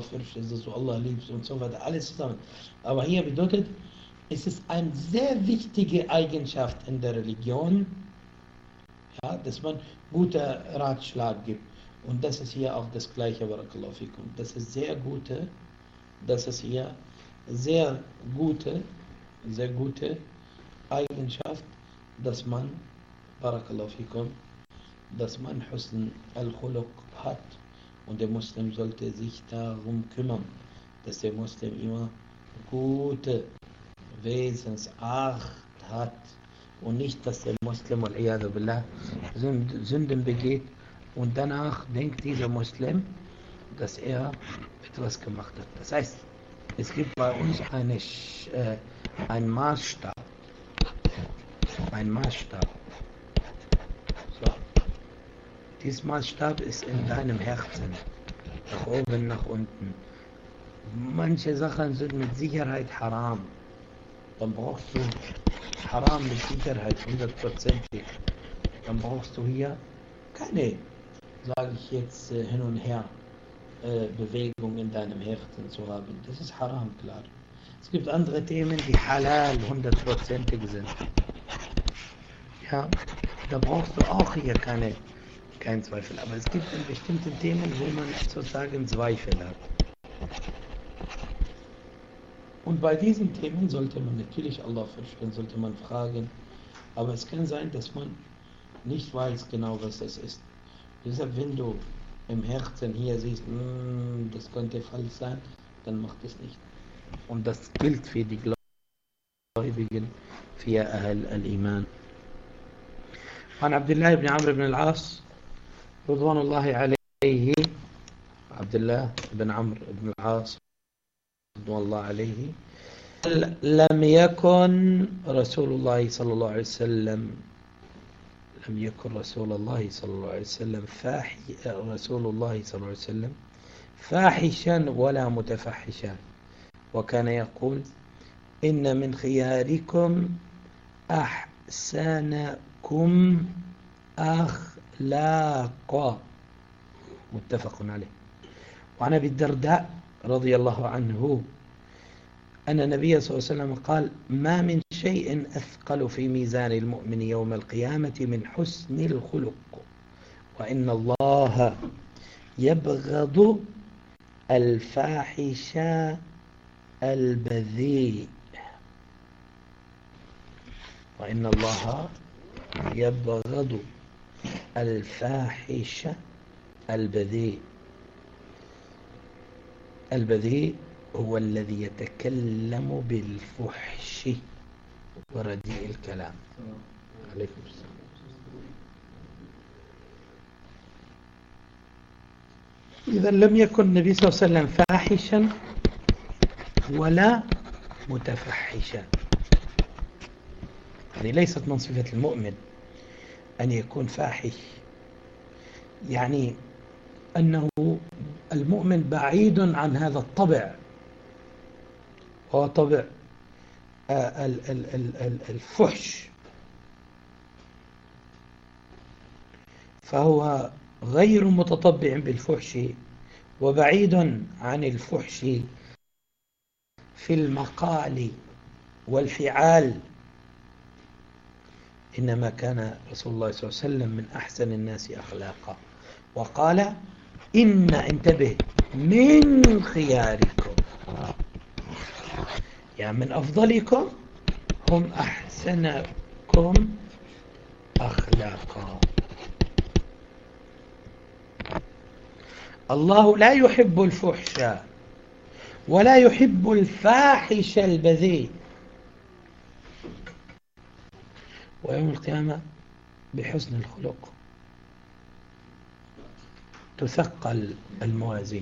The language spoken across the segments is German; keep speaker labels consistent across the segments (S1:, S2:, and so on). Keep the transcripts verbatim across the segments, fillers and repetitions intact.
S1: fürchtet, dass du Allah liebst und so weiter, alles zusammen. Aber hier bedeutet, es ist eine sehr wichtige Eigenschaft in der Religion, ja, dass man gute Ratschlag gibt. Und das ist hier auch das Gleiche, Barakallahu fikum. Das ist sehr gute, das ist hier sehr gute, sehr gute Eigenschaft, dass man, Barakallahu fikum, dass man Husn al-Khuluq hat. Und der Muslim sollte sich darum kümmern, dass der Muslim immer gute Wesensart hat und nicht, dass der Muslim wal-iyadu billah Sünden begeht und danach denkt dieser Muslim, dass er etwas gemacht hat. Das heißt, es gibt bei uns eine, äh, ein Maßstab, ein Maßstab. So. Dieser Maßstab ist in deinem Herzen, nach oben, nach unten. Manche Sachen sind mit Sicherheit haram. Dann brauchst du Haram mit Sicherheit, hundertprozentig. Dann brauchst du hier keine, sage ich jetzt, äh, hin und her äh, Bewegung in deinem Herzen zu haben. Das ist Haram, klar. Es gibt andere Themen, die halal, hundertprozentig sind. Ja, da brauchst du auch hier keine, keinen Zweifel. Aber es gibt in bestimmten Themen, wo man sozusagen Zweifel hat. Und bei diesen Themen sollte man natürlich Allah fürchten, sollte man fragen. Aber es kann sein, dass man nicht weiß genau, was es ist. Deshalb, wenn du im Herzen hier siehst, das könnte falsch sein, dann macht es nicht. Und das gilt für die Gläubigen, für Ahl al-Iman. An Abdullah ibn Amr ibn al-As, Ridwanullahi alayhi, Abdullah ibn Amr ibn al-As, رضوان الله عليه لم يكن رسول الله صلى الله عليه وسلم لم يكن رسول الله صلى الله عليه وسلم فاحي رسول الله صلى الله عليه وسلم فاحشا ولا متفحشا وكان يقول إن من خياركم أحسنكم أخلاقا متفق عليه. وعن أبي الدرداء رضي الله عنه أن النبي صلى الله عليه وسلم قال ما من شيء أثقل في ميزان المؤمن يوم القيامة من حسن الخلق وإن الله يبغض الفاحش البذيء وإن الله يبغض الفاحش البذيء. البذيء هو الذي يتكلم بالفحش ورديء الكلام. عليكم السلام. إذا لم يكن النبي صلى الله عليه وسلم فاحشا ولا متفحشا. هذه ليست من صفة المؤمن أن يكون فاحش، يعني أنه المؤمن بعيد عن هذا الطبع، هو طبع الفحش، فهو غير متطبع بالفحش وبعيد عن الفحش في المقال والفعال. إنما كان رسول الله صلى الله عليه وسلم من أحسن الناس أخلاقا وقال إن انتبه من خياركم، يعني من أفضلكم هم أحسنكم أخلاقا. الله لا يحب الفحش ولا يحب الفاحش البذيء، ويوم القيامة بحسن الخلق تثقل الموازين.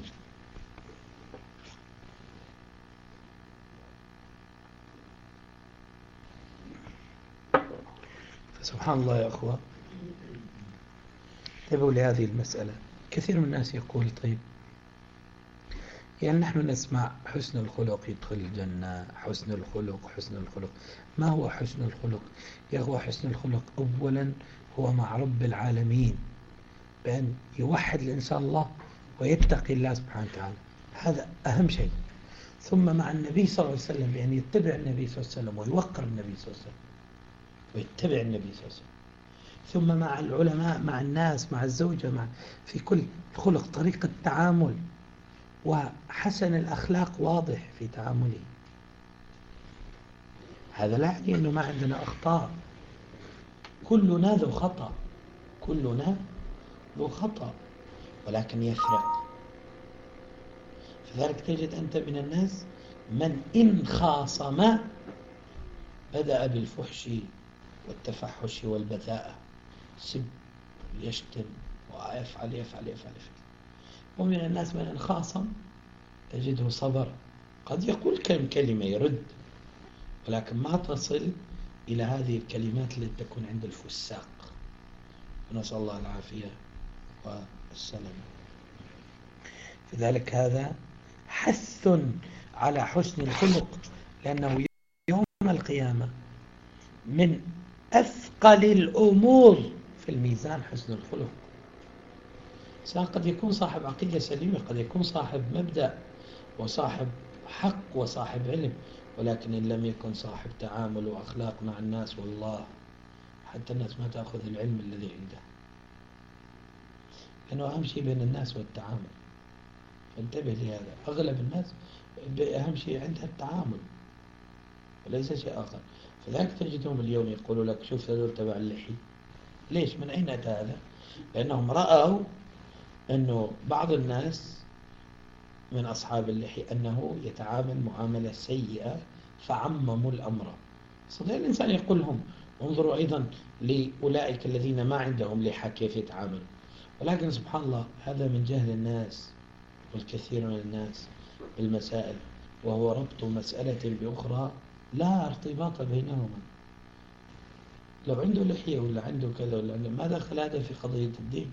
S1: فسبحان الله يا أخوة، انتبهوا لهذه المسألة. كثير من الناس يقول طيب يعني نحن نسمع حسن الخلق يدخل الجنة، حسن الخلق حسن الخلق. ما هو حسن الخلق؟ يا أخوة حسن الخلق أولا هو مع رب العالمين، بأن يوحد الإنسان الله ويتقي الله سبحانه وتعالى. هذا أهم شيء. ثم مع النبي صلى الله عليه وسلم، يعني يتبع النبي صلى الله عليه وسلم ويوقر النبي صلى الله عليه وسلم ويتبع النبي صلى الله عليه وسلم. ثم مع العلماء، مع الناس، مع الزوجة، مع في كل خلق، طريقة تعامل وحسن الأخلاق واضح في تعامله. هذا لا يعني أنه ما عندنا أخطاء، كلنا ذو خطأ، كلنا ذو خطأ، ولكن يفرق. فذلك تجد أنت من الناس من إن خاصم بدأ بالفحش والتفحش والبذاءة، سب، يشتم، ويفعل يفعل يفعل يفعل. ومن الناس من إن خاصم تجده صبر، قد يقول كم كلمة يرد، ولكن ما تصل إلى هذه الكلمات التي تكون عند الفساق. ونسأل الله العافية والسلام. فذلك هذا حث على حسن الخلق، لأنه يوم القيامة من أثقل الأمور في الميزان حسن الخلق. إنسان قد يكون صاحب عقيدة سليمة، قد يكون صاحب مبدأ وصاحب حق وصاحب علم، ولكن إن لم يكن صاحب تعامل وأخلاق مع الناس، والله حتى الناس ما تأخذ العلم الذي عنده، لأنه أهم شيء بين الناس والتعامل. فانتبه لهذا. أغلب الناس أهم شيء عندها التعامل وليس شيء آخر. فذلك تجدهم اليوم يقولوا لك شوف هذول تبع اللحي. ليش؟ من أين أتى هذا؟ لأنهم رأوا أنه بعض الناس من أصحاب اللحي أنه يتعامل معاملة سيئة فعمموا الأمر. صدق الإنسان يقول لهم انظروا أيضا لأولئك الذين ما عندهم لحى كيف يتعامل. ولكن سبحان الله هذا من جهل الناس والكثير من الناس بالمسائل، وهو ربط مسألة بأخرى لا ارتباط بينهما. لو عنده لحية ولا عنده كذا ولا عنده، ما دخل هذا في قضية الدين،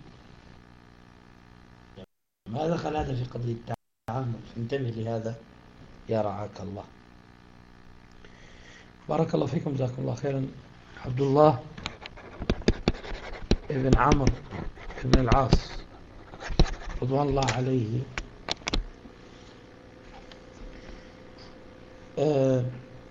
S1: ما دخل هذا في قضية التعامل. فانتبه لهذا يا رعاك الله. بارك الله فيكم، جزاكم الله خيرا. عبد الله ابن عمرو ابن العاص رضوان الله عليه äh,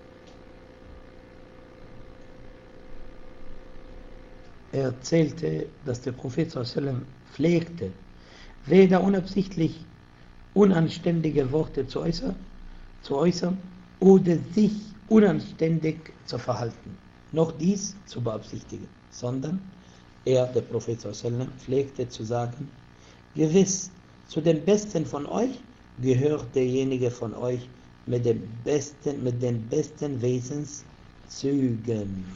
S1: er erzählte, dass der Prophet sallallahu alaihi wasallam pflegte, weder unabsichtlich unanständige Worte zu äußern, zu äußern oder sich unanständig zu verhalten, noch dies zu beabsichtigen, sondern er, der Prophet sallallahu alaihi wasallam, pflegte zu sagen: Gewiss, zu den Besten von euch gehört derjenige von euch mit den besten, mit den besten Wesenszügen.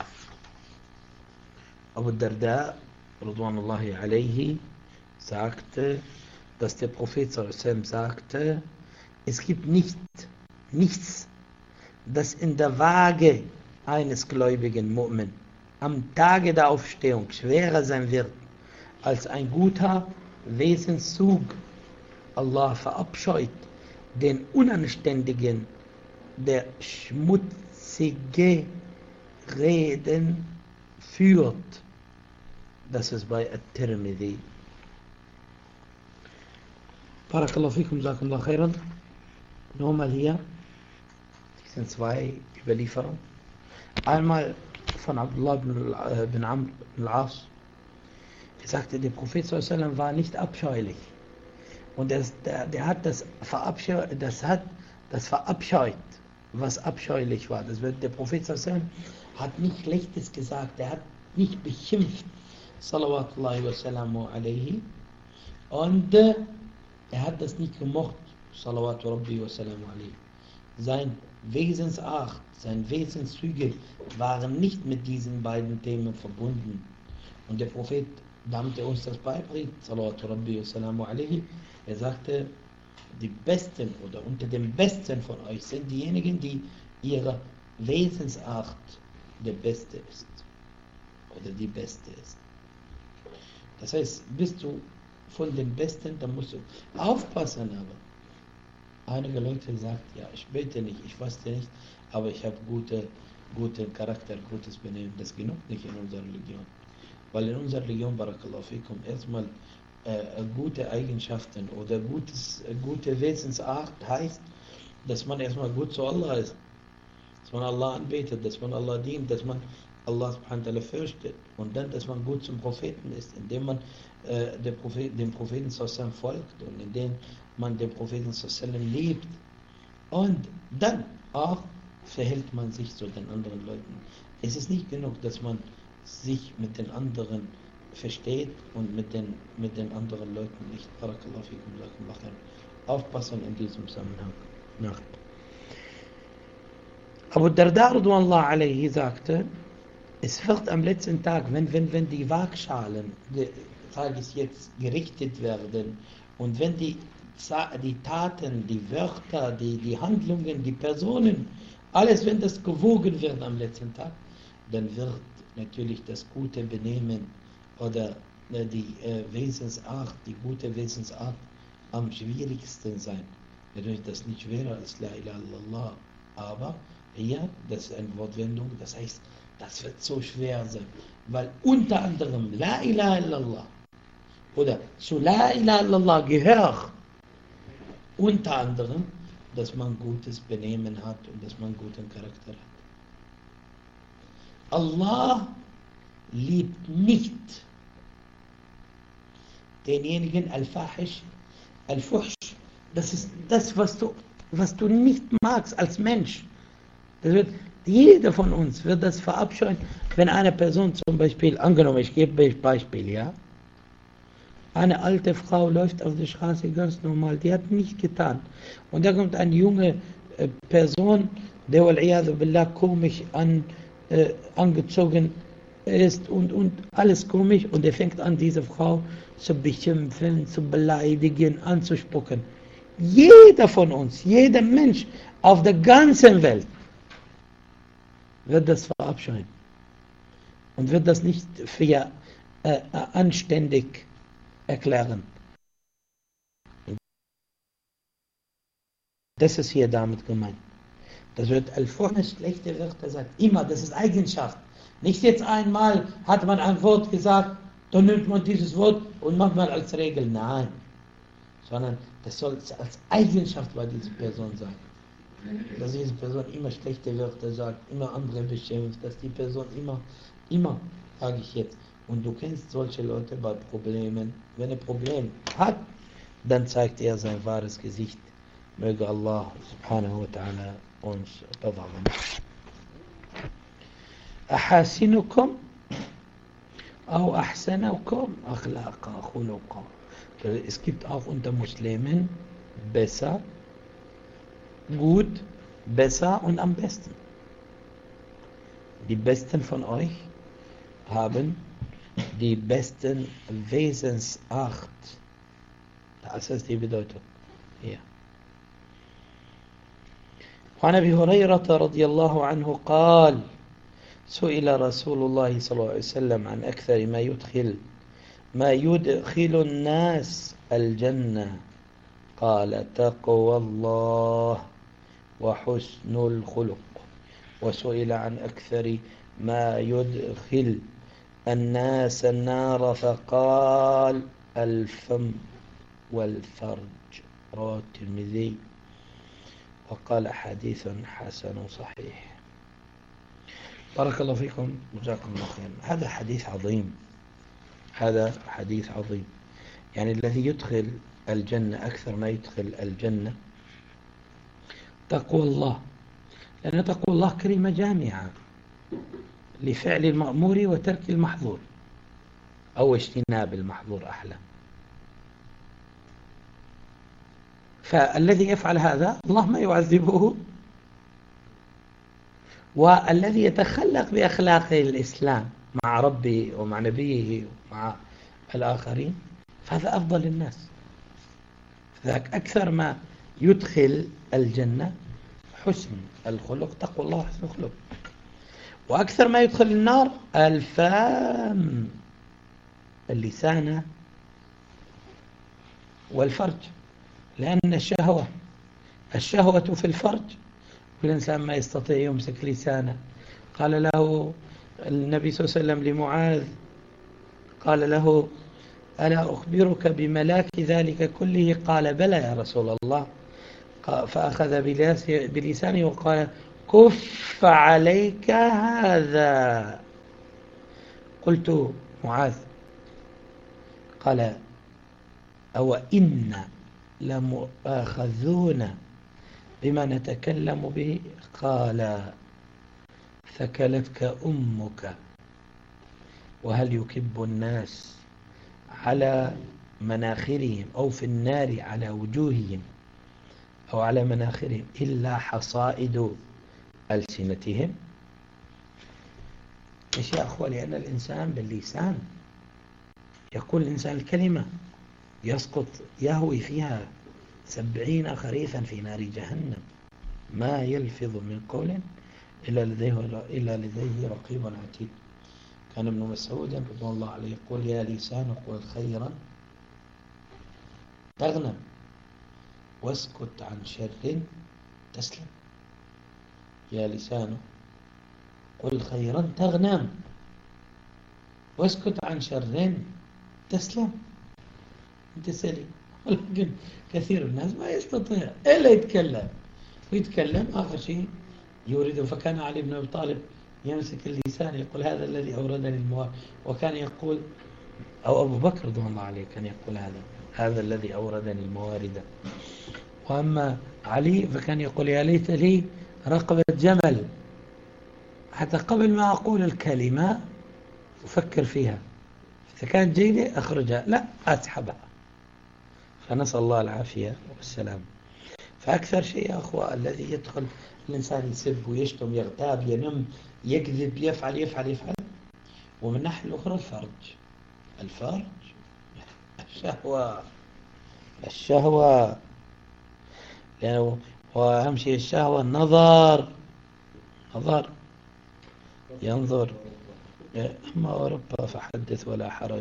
S1: Abu Darda, Radwanullahi alayhi, sagte, dass der Prophet sallallahu alaihi wasallam sagte, es gibt nicht, nichts, das in der Waage eines gläubigen Mu'min am Tage der Aufstehung schwerer sein wird, als ein guter Wesenszug. Allah verabscheut den Unanständigen, der schmutzige Reden führt. Das ist bei At-Tirmidhi. Barakallahu fikum, jazakumullah khairan. Nochmal hier. Das sind zwei Überlieferungen. Einmal von Abdullah bin Amr bin al-As. Er sagte, der Prophet sallallahu alaihi wasallam war nicht abscheulich. Und das, der, der hat das verabscheut, das hat das verabscheut, was abscheulich war. Das wird, der Prophet sallallahu alaihi wasallam hat nicht Schlechtes gesagt, er hat nicht beschimpft, salawatullahi wa salamu alaihi. Und äh, er hat das nicht gemocht, salawatu rabbi wa salamu alaihi. Sein Wesensart, seine Wesenszüge waren nicht mit diesen beiden Themen verbunden. Und der Prophet, damit er uns das beibringt, salawatu rabbi wa salamu alaihi, er sagte, die Besten oder unter den Besten von euch sind diejenigen, die ihre Wesensart der Beste ist oder die Beste ist. Das heißt, bist du von den Besten, dann musst du aufpassen. Aber einige Leute sagen, ja, ich bete nicht, ich faste nicht, aber ich habe gute, guten Charakter, gutes Benehmen. Das genug nicht in unserer Religion. Weil in unserer Religion, barakallahu fikum, erstmal äh, gute Eigenschaften oder gutes, gute Wesensart heißt, dass man erstmal gut zu Allah ist, dass man Allah anbetet, dass man Allah dient, dass man Allah subhanahu wa ta'ala fürchtet und dann, dass man gut zum Propheten ist, indem man äh, der Prophet, dem Propheten sallam folgt und indem man den Propheten sallam liebt. Und dann auch verhält man sich zu den anderen Leuten. Es ist nicht genug, dass man sich mit den anderen versteht und mit den, mit den anderen Leuten nicht. Barakallahu fikum, lakum machen. Aufpassen in diesem Zusammenhang. Ja. Abu Darda radhiyallahu alayhi sagte, es wird am letzten Tag, wenn, wenn, wenn die Waagschalen des Tages jetzt gerichtet werden und wenn die, die Taten, die Wörter, die, die Handlungen, die Personen, alles, wenn das gewogen wird am letzten Tag, dann wird natürlich das gute Benehmen oder die äh, Wesensart, die gute Wesensart am schwierigsten sein. Natürlich das nicht schwerer als La ilaha illallah, aber ja, das ist eine Wortwendung, das heißt, das wird so schwer sein, weil unter anderem La ilaha illallah oder zu La ilaha illallah gehört unter anderem, dass man gutes Benehmen hat und dass man guten Charakter hat. Allah liebt nicht denjenigen Al-Fahish, Al-Fuhsh. Das ist das, was du, was du nicht magst als Mensch. Das wird, jeder von uns wird das verabscheuen, wenn eine Person zum Beispiel, angenommen, ich gebe ein Beispiel, ja, eine alte Frau läuft auf der Straße ganz normal, die hat nichts getan. Und da kommt eine junge äh, Person, der wal-iyadu billah komisch an, äh, angezogen ist und, und alles komisch und er fängt an, diese Frau zu beschimpfen, zu beleidigen, anzuspucken. Jeder von uns, jeder Mensch auf der ganzen Welt wird das verabscheuen und wird das nicht für äh, anständig erklären. Das ist hier damit gemeint. Das wird Al-Fuhsh, schlechte Wörter sagt. Immer, das ist Eigenschaft. Nicht jetzt einmal hat man ein Wort gesagt, dann nimmt man dieses Wort und macht man als Regel. Nein. Sondern das soll als Eigenschaft bei dieser Person sein. Dass diese Person immer schlechte Wörter sagt, immer andere beschimpft, dass die Person immer, immer, sage ich jetzt, und du kennst solche Leute bei Problemen. Wenn er Problem hat, dann zeigt er sein wahres Gesicht. Möge Allah subhanahu wa ta'ala uns bewahren. Ahasinukum au ahsanakum akhlaqa khuluqa. Es gibt auch unter Muslimen besser, gut, besser und am besten. Die Besten von euch haben die besten Wesensart. Das ist die Bedeutung hier. وعن أبي هريرة رضي الله عنه قال سئل رسول الله صلى الله عليه وسلم عن أكثر ما يدخل ما يدخل الناس الجنة قال تقوى الله وحسن الخلق وسئل عن أكثر ما يدخل الناس النار فقال الفم والفرج رواه الترمذي وقال حديث حسن صحيح. بارك الله فيكم وجزاكم الله خيرا. هذا حديث عظيم، هذا حديث عظيم. يعني الذي يدخل الجنة أكثر ما يدخل الجنة تقوى الله، لأن تقوى الله كلمة جامعة لفعل المأمور وترك المحظور أو اجتناب المحظور أحلى. فالذي يفعل هذا الله ما يعذبه، والذي يتخلق بأخلاق الإسلام مع ربه ومع نبيه ومع الآخرين فهذا أفضل الناس. فذاك أكثر ما يدخل الجنة حسن الخلق، تقوى الله حسن الخلق. وأكثر ما يدخل النار الفم، اللسان والفرج، لأن الشهوة الشهوة في الفرج، والإنسان ما يستطيع يمسك لسانه. قال له النبي صلى الله عليه وسلم لمعاذ، قال له ألا أخبرك بملاك ذلك كله؟ قال بلى يا رسول الله. فأخذ بلسانه وقال كف عليك هذا. قلت معاذ قال أو إن لمؤاخذون بما نتكلم به؟ قال ثكلتك أمك. وهل يكب الناس على مناخرهم أو في النار على وجوههم أو على مناخرهم إلا حصائد ألسنتهم؟ إيش يا أخوة؟ لأن الإنسان باللسان يقول الإنسان الكلمة يسقط يهوي فيها سبعين خريفا في نار جهنم، ما يلفظ من قول إلا لديه, إلا لديه رقيب عتيد. كان ابن مسعود رضي الله عليه يقول يا لسان قل خيرا تغنم واسكت عن شر تسلم. يا لسان قل خيرا تغنم واسكت عن شر تسلم. انت سليم. ولكن كثير الناس ما يستطيع إلا يتكلم ويتكلم آخر شيء يورده. فكان علي بن أبي طالب يمسك اللسان يقول هذا الذي أوردني الموارد، وكان يقول أو أبو بكر رضي الله عليه كان يقول هذا هذا الذي أوردني الموارد. وأما علي فكان يقول يا ليت لي رقبة جمل حتى قبل ما أقول الكلمة أفكر فيها، إذا كانت جيدة أخرجها، لا أسحبها. فنسأل الله العافية والسلام. فأكثر شيء يا أخوة الذي يدخل الإنسان يسب ويشتم يغتاب ينم يكذب يفعل يفعل يفعل. ومن الناحية الأخرى الفرج الفرج الشهوة الشهوة لأنه وأهم شيء الشهوة النظر نظر ينظر. أما أوروبا فحدث ولا حرج.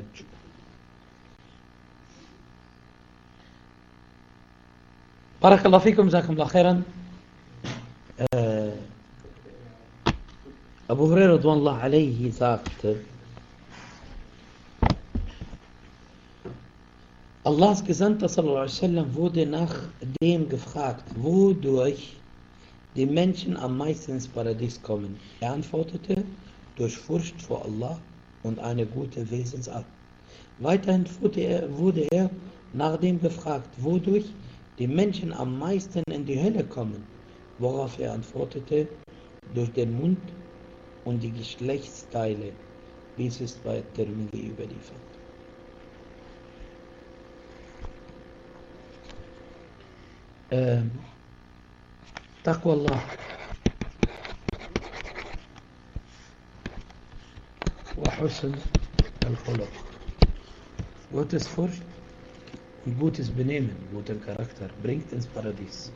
S1: بارك الله فيكم جزاكم الله خيرا. أبو هريرة رضوان الله عليه sagt, Allahs Gesandter sallallahu alaihi wasallam wurde nach dem gefragt, wodurch die Menschen am meisten ins Paradies kommen. Er antwortete, durch Furcht vor Allah und eine gute Wesensart. Weiterhin wurde er, wurde er nach dem gefragt, wodurch die Menschen am meisten in die Hölle kommen, worauf er antwortete, durch den Mund und die Geschlechtsteile, wie es ist bei Tirmidhi überliefert. Ähm, Taqwa Allah wa husn al-khuluq. Gottes Furcht und gutes Benehmen, guter Charakter bringt ins Paradies.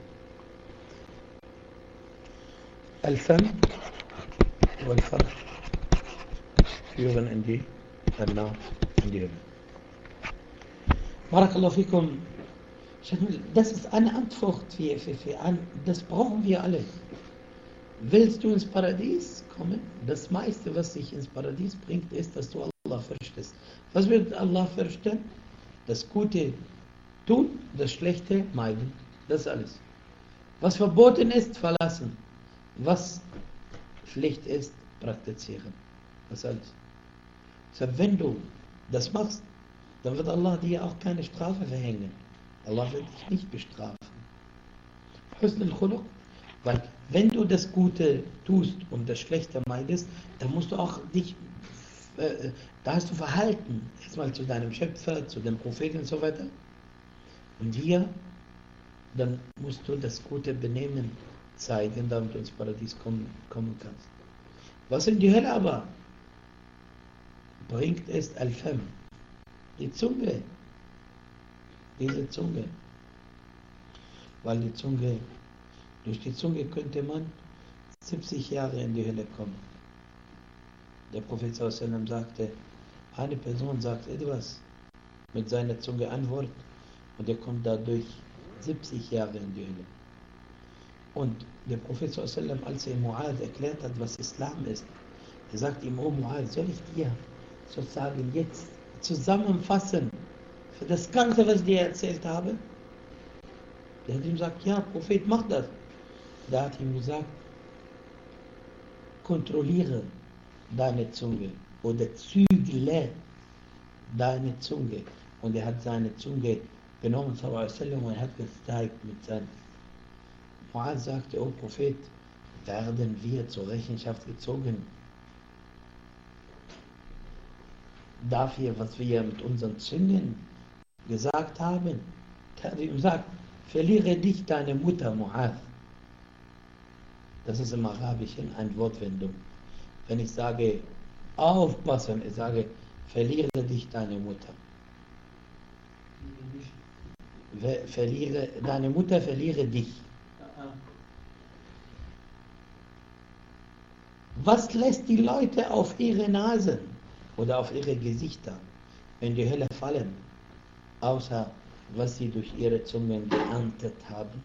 S1: Al-Fam wal-Farj führen in die Anna, in die Hölle. Barakallahu fikum. Das ist eine Antwort für, für, für ein, das brauchen wir alle. Willst du ins Paradies kommen? Das meiste, was dich ins Paradies bringt, ist, dass du Allah fürchtest. Was wird Allah fürchten? Das Gute tun, das Schlechte meiden. Das ist alles. Was verboten ist, verlassen. Was Pflicht ist, praktizieren. Das ist alles. Also wenn du das machst, dann wird Allah dir auch keine Strafe verhängen. Allah wird dich nicht bestrafen. Husn al-Khuluq, weil wenn du das Gute tust und das Schlechte meidest, dann musst du auch dich, äh, da hast du Verhalten, erstmal zu deinem Schöpfer, zu dem Propheten und so weiter. Und hier, dann musst du das gute Benehmen zeigen, damit du ins Paradies kommen, kommen kannst. Was in die Hölle aber bringt, ist Al-Fam, die Zunge. Diese Zunge, weil die Zunge, durch die Zunge könnte man siebzig Jahre in die Hölle kommen. Der Prophet sallallahu alaihi wasallam sagte, eine Person sagt etwas mit seiner Zunge ein Wort und er kommt dadurch siebzig Jahre in die Hölle. Und der Prophet sallallahu alaihi wasallam, als er Mu'adh erklärt hat, was Islam ist, er sagt ihm, oh Mu'adh, soll ich dir sozusagen jetzt zusammenfassen, für das Ganze, was ich dir erzählt habe? Der hat ihm gesagt, ja, Prophet, mach das. Der hat ihm gesagt, kontrolliere deine Zunge oder zügle deine Zunge. Und er hat seine Zunge genommen, sallallahu alaihi wasallam, und hat gezeigt mit seinem. Muaz sagte, oh Prophet, werden wir zur Rechenschaft gezogen dafür, was wir mit unseren Zungen gesagt haben? Der hat ihm gesagt, verliere dich deine Mutter, Muaz. Das ist im Arabischen eine Wortwendung. Wenn ich sage, aufpassen, ich sage, verliere dich deine Mutter. Verliere, deine Mutter verliere dich. Was lässt die Leute auf ihre Nasen oder auf ihre Gesichter in die Hölle fallen, außer was sie durch ihre Zungen geerntet haben?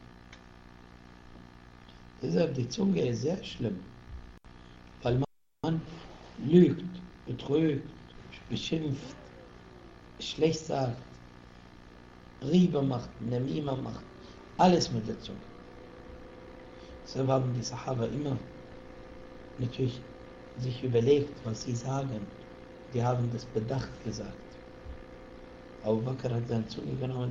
S1: Deshalb, die Zunge ist sehr schlimm, weil man lügt, betrügt, beschimpft, schlecht sagt, Riebe macht, Namima macht, alles mit der Zunge. Deshalb haben die Sahaba immer natürlich sich überlegt, was sie sagen. Die haben das bedacht gesagt. Abu Bakr hat seine Zunge genommen,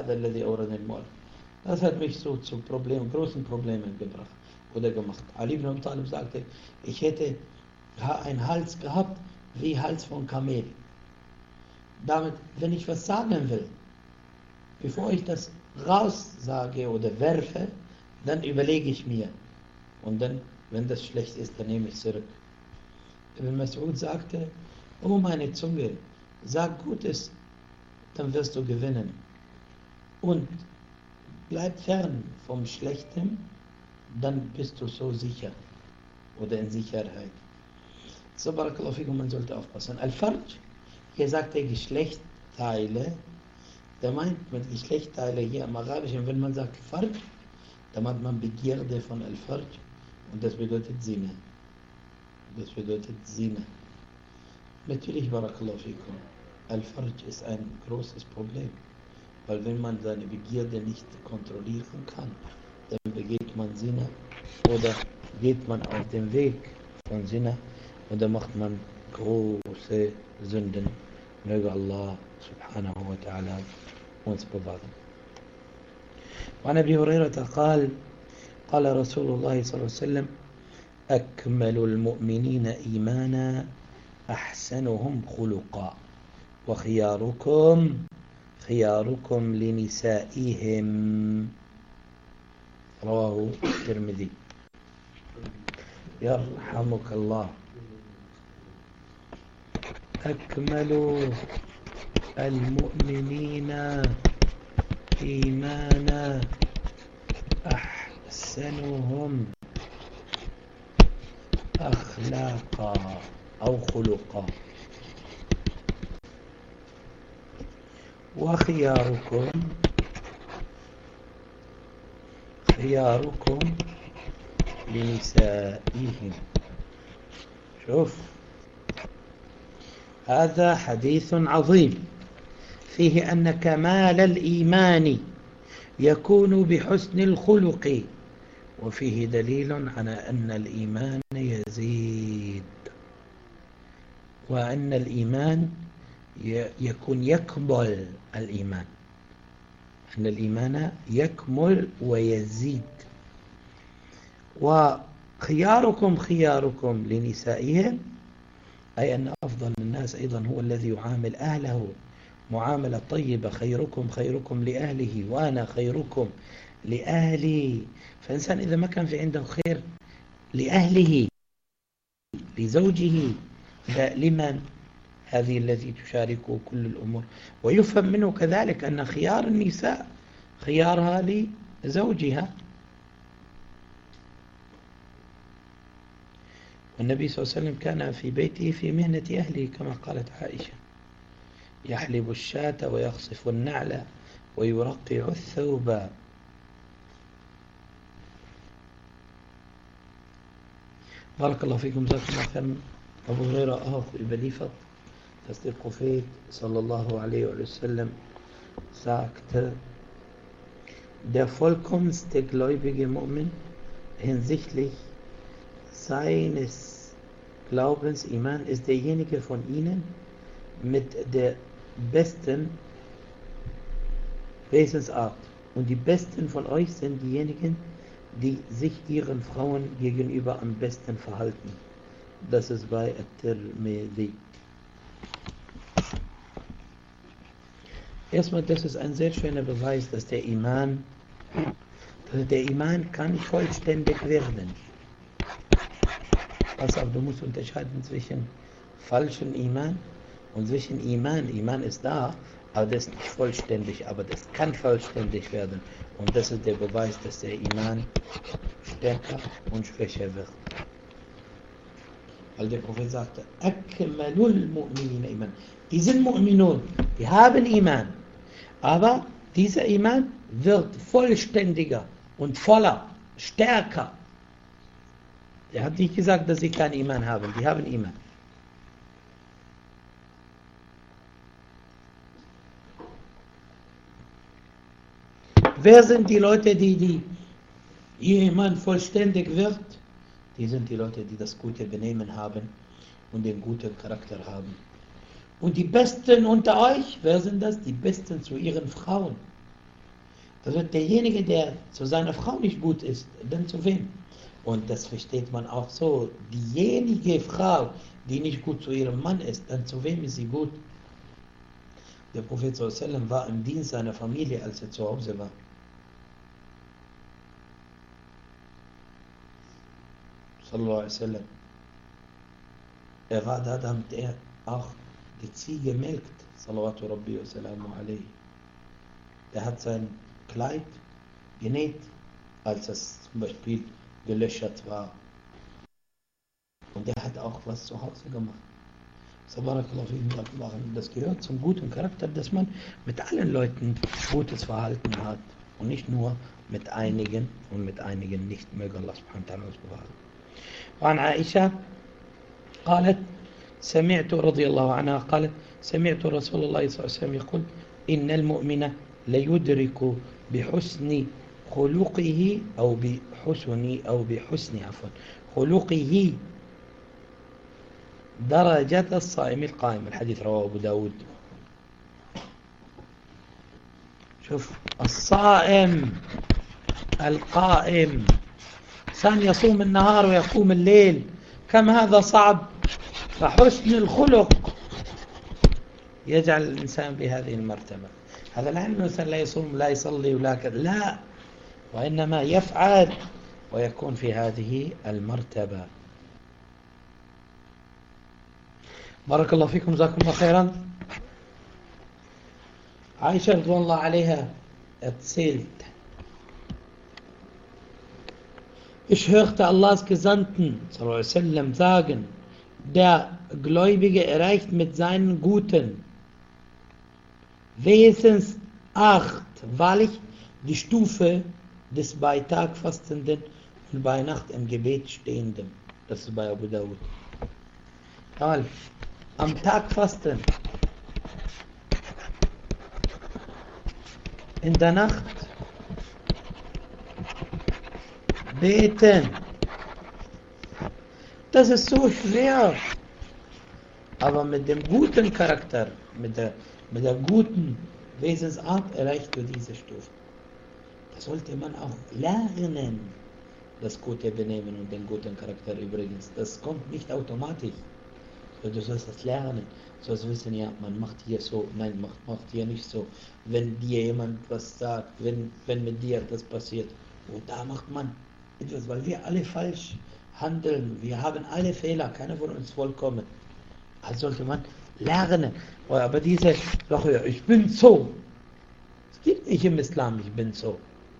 S1: das hat mich so zu Problemen, großen Problemen gebracht oder gemacht. Ali ibn Abi Talib sagte, ich hätte einen Hals gehabt wie Hals von Kamel. Damit, wenn ich was sagen will, bevor ich das raussage oder werfe, dann überlege ich mir. Und dann, wenn das schlecht ist, dann nehme ich es zurück. Ibn Mas'ud sagte, oh meine Zunge, sag Gutes, dann wirst du gewinnen. Und bleib fern vom Schlechten, dann bist du so sicher oder in Sicherheit. So, barakallahu fikum, man sollte aufpassen. Al-Farj, hier sagt er Geschlechtsteile. Der meint mit Geschlechtteile hier im Arabischen, wenn man sagt Farj, dann meint man Begierde von Al-Farj und das bedeutet Sinne. Das bedeutet Sinne. Natürlich, barakallahu fikum, Al-Farj ist ein großes Problem, weil wenn man seine Begierde nicht kontrollieren kann, dann begeht man Sinne oder geht man auf den Weg von Sinne und dann macht man große Sünden. Möge Allah subhanahu wa ta'ala uns bewahren. وعن أبي هريرة قال قال رسول الله صلى الله عليه وسلم أكمل المؤمنين إيمانا أحسنهم خلقا وخياركم خياركم لنسائهم رواه الترمذي. يرحمك الله. أكمل المؤمنين إيمانا أحسنهم أخلاقا أو خلقا وخياركم خياركم لنسائهم. شوف، هذا حديث عظيم فيه أن كمال الإيمان يكون بحسن الخلق، وفيه دليل على أن الإيمان يزيد، وأن الإيمان يكون يكمل الإيمان، أن الإيمان يكمل ويزيد. وخياركم خياركم لنسائهم، أي أن أفضل الناس أيضا هو الذي يعامل أهله معاملة طيبة. خيركم خيركم لأهله وأنا خيركم لأهلي. فإنسان إذا ما كان في عنده خير لأهله لزوجه لمن هذه التي تشاركه كل الأمور. ويفهم منه كذلك أن خيار النساء خيارها لزوجها. والنبي صلى الله عليه وسلم كان في بيته في مهنة أهله كما قالت عائشة، يحلب الشاة ويخصف النعل ويرقع الثوب. بارك الله فيكم، جزاكم الله خيرا. أبو هريرة أخ überliefert, dass der Prophet sallallahu alaihi wasallam sagte, der vollkommenste gläubige Mu'min hinsichtlich seines Glaubens, Iman, ist derjenige von ihnen mit der besten Wesensart. Und die besten von euch sind diejenigen, die sich ihren Frauen gegenüber am besten verhalten. Das ist bei At-Tirmidhi. Erstmal, das ist ein sehr schöner Beweis, dass der Iman, dass der Iman kann vollständig werden. Also, du musst unterscheiden zwischen falschem Iman und zwischen Iman. Iman ist da, aber das ist nicht vollständig, aber das kann vollständig werden. Und das ist der Beweis, dass der Iman stärker und schwächer wird. Weil der Prophet sagte, Akmalul Mu'minina Iman. Die sind Mu'minun, die haben Iman. Aber dieser Iman wird vollständiger und voller, stärker. Er hat nicht gesagt, dass sie keinen Iman haben. Die haben Iman. Wer sind die Leute, die, die ihr Iman vollständig wird? Die sind die Leute, die das gute Benehmen haben und den guten Charakter haben. Und die Besten unter euch, wer sind das? Die Besten zu ihren Frauen. Das wird derjenige, der zu seiner Frau nicht gut ist, dann zu wem? Und das versteht man auch so. Diejenige Frau, die nicht gut zu ihrem Mann ist, dann zu wem ist sie gut? Der Prophet sallallahu alaihi wasallam war im Dienst seiner Familie, als er zu Hause war. Sallallahu alaihi wasallam. Er war da, damit er auch die Ziege melkt. Salawatu Rabbi wa salamu alaihi. Er hat sein Kleid genäht, als es zum Beispiel gelöchert war. Und er hat auch was zu Hause gemacht. Das gehört zum guten Charakter, dass man mit allen Leuten gutes Verhalten hat und nicht nur mit einigen und mit einigen nicht. Möge Allah subhanahu wa ta'ala uns bewahren. وعن عائشة قالت سمعت رضي الله عنها قالت سمعت رسول الله صلى الله عليه وسلم يقول إن المؤمن ليدرك بحسن خلقه أو بحسن أو بحسن عفوا خلقه درجة الصائم القائم. الحديث رواه أبو داود. شوف الصائم القائم إنسان يصوم النهار ويقوم الليل، كم هذا صعب. فحسن الخلق يجعل الإنسان بهذه المرتبة. هذا لا يعني الإنسان لا يصوم لا يصلي ولا كذا، لا، وإنما يفعل ويكون في هذه المرتبة. بارك الله فيكم، جزاكم الله خيرا. عائشة رضوان الله عليها erzählt, ich hörte Allahs Gesandten sallallahu alaihi wasallam sagen, der Gläubige erreicht mit seinen Guten wenigstens acht, wahrlich die Stufe des bei Tag Fastenden und bei Nacht im Gebet Stehenden. Das ist bei Abu Dawud. Jawohl. Am Tag fasten, in der Nacht beten. Das ist so schwer. Aber mit dem guten Charakter, mit der, mit der guten Wesensart erreicht du diese Stufe. Das sollte man auch lernen, das gute Benehmen und den guten Charakter übrigens. Das kommt nicht automatisch. Du sollst das lernen. Du sollst wissen, ja, man macht hier so, nein, macht, macht hier nicht so. Wenn dir jemand was sagt, wenn, wenn mit dir das passiert, und da macht man etwas, weil wir alle falsch handeln. Wir haben alle Fehler, keiner von uns vollkommen. Also sollte man lernen. Aber diese Sache, ja, ich bin so. Es gibt nicht im Islam, ich bin so.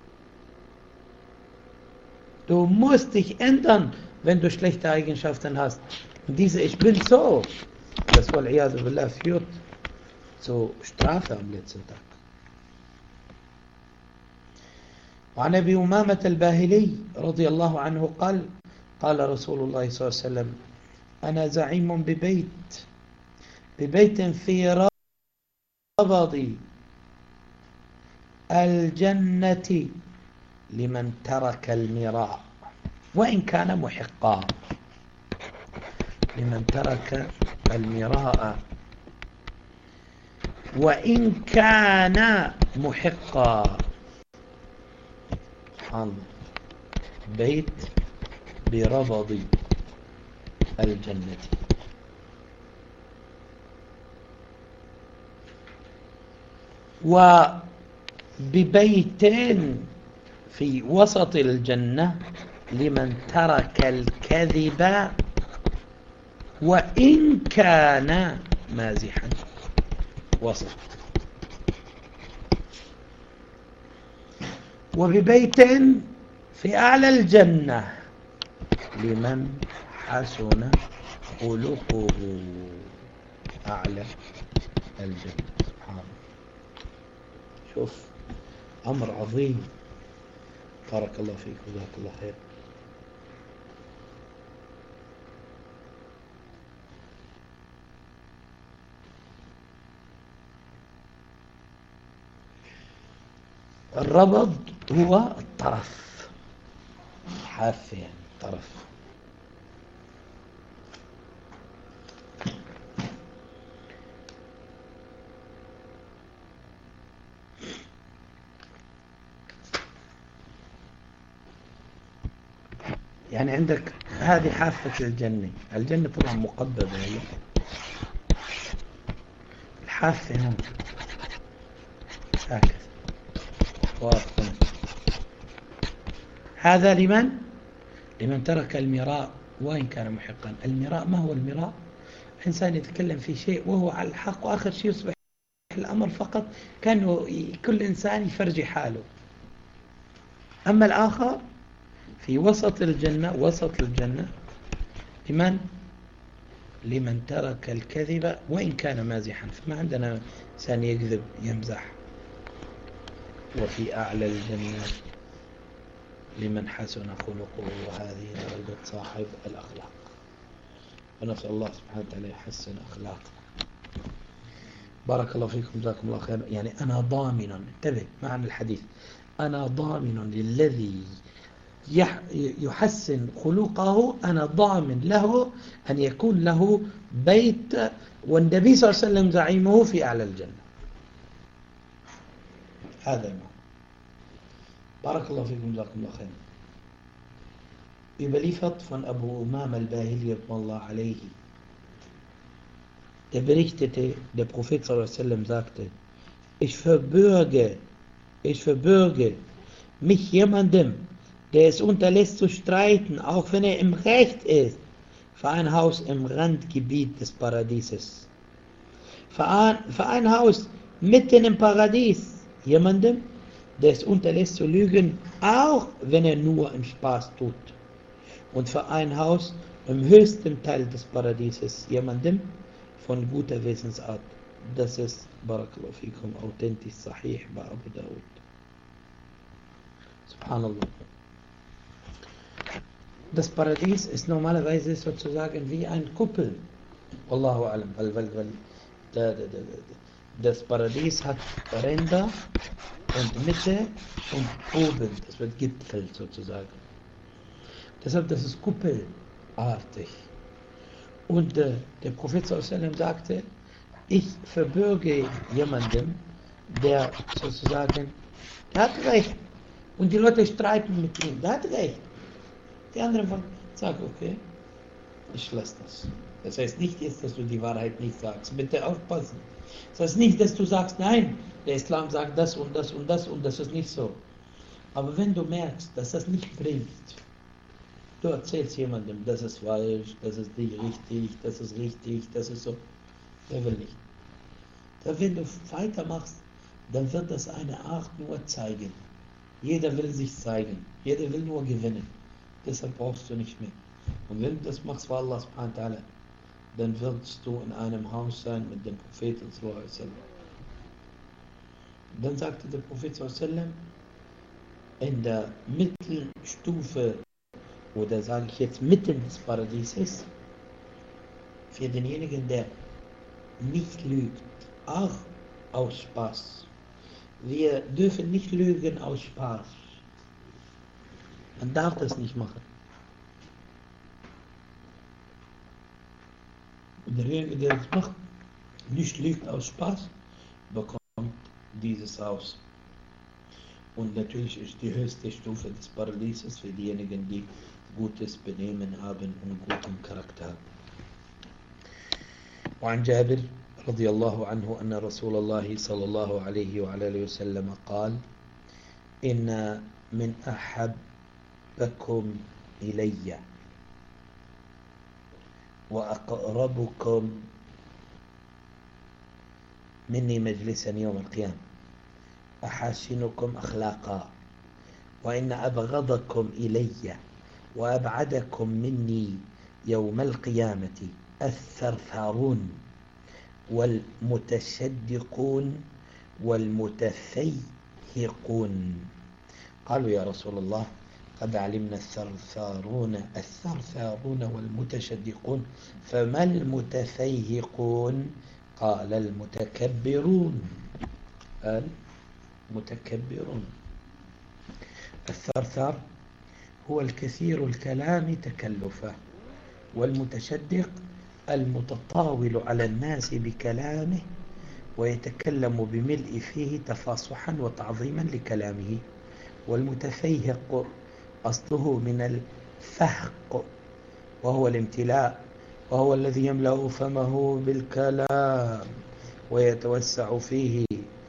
S1: Du musst dich ändern, wenn du schlechte Eigenschaften hast. Und diese ich bin so, das wal-iyadu billah führt zu Strafe am letzten Tag. وعن أبي أمامة الباهلي رضي الله عنه قال قال رسول الله صلى الله عليه وسلم أنا زعيم ببيت ببيت في ربضي الجنة لمن ترك المراء وإن كان محقا. لمن ترك المراء وإن كان محقا. سبحان الله. بيت بربض الجنة. وببيتين في وسط الجنة لمن ترك الكذب وإن كان مازحا. وسط. وببيت في أعلى الجنة لمن حسن خلقه. أعلى الجنة. سبحان الله. شوف أمر عظيم. بارك الله فيك وجزاك الله خير. الربض هو الطرف. حافة يعني طرف. يعني عندك هذه حافة الجنة. الجنة طبعا مقببة. الحافة هون هكذا واضح. هذا لمن لمن ترك المراء وإن كان محقا. المراء ما هو المراء؟ إنسان يتكلم في شيء وهو على الحق وآخر شيء يصبح الأمر فقط كانه كل إنسان يفرجي حاله. أما الآخر في وسط الجنة. وسط الجنة لمن لمن ترك الكذب وإن كان مازحا. فما عندنا إنسان يكذب يمزح. وفي أعلى الجنة لمن حسن خلقه. وهذه درجة صاحب الأخلاق. ونسأل الله سبحانه وتعالى يحسن أخلاقنا. بارك الله فيكم جزاكم الله خير. يعني أنا ضامن. انتبه معنى الحديث. أنا ضامن للذي يحسن خلقه. أنا ضامن له أن يكون له بيت والنبي صلى الله عليه وسلم زعيمه في أعلى الجنة. هذا ما. بارك الله فيكم جزاكم الله خير. Überliefert von Abu Umama al-Bahili Allah alayhi. Der berichtete, der Prophet sallallahu alaihi wasallam sagte: Ich verbürge, ich verbürge mich jemandem, der es unterlässt zu streiten, auch wenn er im Recht ist, für ein Haus im Randgebiet des Paradieses. Für ein, für ein Haus mitten im Paradies. Jemandem, der es unterlässt zu lügen, auch wenn er nur im Spaß tut. Und für ein Haus im höchsten Teil des Paradieses. Jemandem von guter Wesensart. Das ist, Barakallahu fikum, authentisch, sahih bei Abu Dawud. Subhanallah. Das Paradies ist normalerweise sozusagen wie ein Kuppel. Wallahu alam. Weil, weil, weil da, da, da, das Paradies hat Ränder und Mitte und oben. Das wird Gipfel sozusagen. Deshalb, das ist kuppelartig. Und äh, der Prophet sallallahu alaihi wasallam sagte, ich verbürge jemandem, der sozusagen, der hat recht. Und die Leute streiten mit ihm, der hat recht. Die anderen sagen, okay, ich lasse das. Das heißt nicht jetzt, dass du die Wahrheit nicht sagst. Bitte aufpassen. Das heißt nicht, dass du sagst, nein, der Islam sagt das und das und das und das ist nicht so. Aber wenn du merkst, dass das nicht bringt, du erzählst jemandem, das ist falsch, das ist nicht richtig, das ist richtig, das ist so, der will nicht. Da wenn du weitermachst, dann wird das eine Art nur zeigen. Jeder will sich zeigen, jeder will nur gewinnen. Deshalb brauchst du nicht mehr. Und wenn du das machst für Allah subhanahu wa ta'ala, dann wirst du in einem Haus sein mit dem Propheten sallallahu alaihi wasallam. Dann sagte der Prophet sallallahu alaihi wasallam, in der Mittelstufe, oder sage ich jetzt mitten des Paradieses, für denjenigen, der nicht lügt, auch aus Spaß, Wir dürfen nicht lügen aus Spaß. Man darf das nicht machen. Derjenige, der das macht, nicht lügt aus Spaß, bekommt dieses Haus. Und natürlich ist die höchste Stufe des Paradieses für diejenigen, die gutes Benehmen haben und guten Charakter haben. وعن جابر رضي الله عنه أن رسول الله صلى الله عليه وعلى آله وسلم قال إن من أحبكم إلي وأقربكم مني مجلسا يوم القيامة أحاسنكم أخلاقا وإن أبغضكم إلي وأبعدكم مني يوم القيامة الثرثارون والمتشدقون والمتفيهقون. قالوا يا رسول الله قد علمنا الثرثارون الثرثارون والمتشدقون فما المتفيهقون؟ قال المتكبرون. المتكبرون. الثرثار هو الكثير الكلام تكلفا، والمتشدق المتطاول على الناس بكلامه ويتكلم بملء فيه تفاصحا وتعظيما لكلامه. والمتفيهق أصله من الفهق وهو الامتلاء، وهو الذي يملأ فمه بالكلام ويتوسع فيه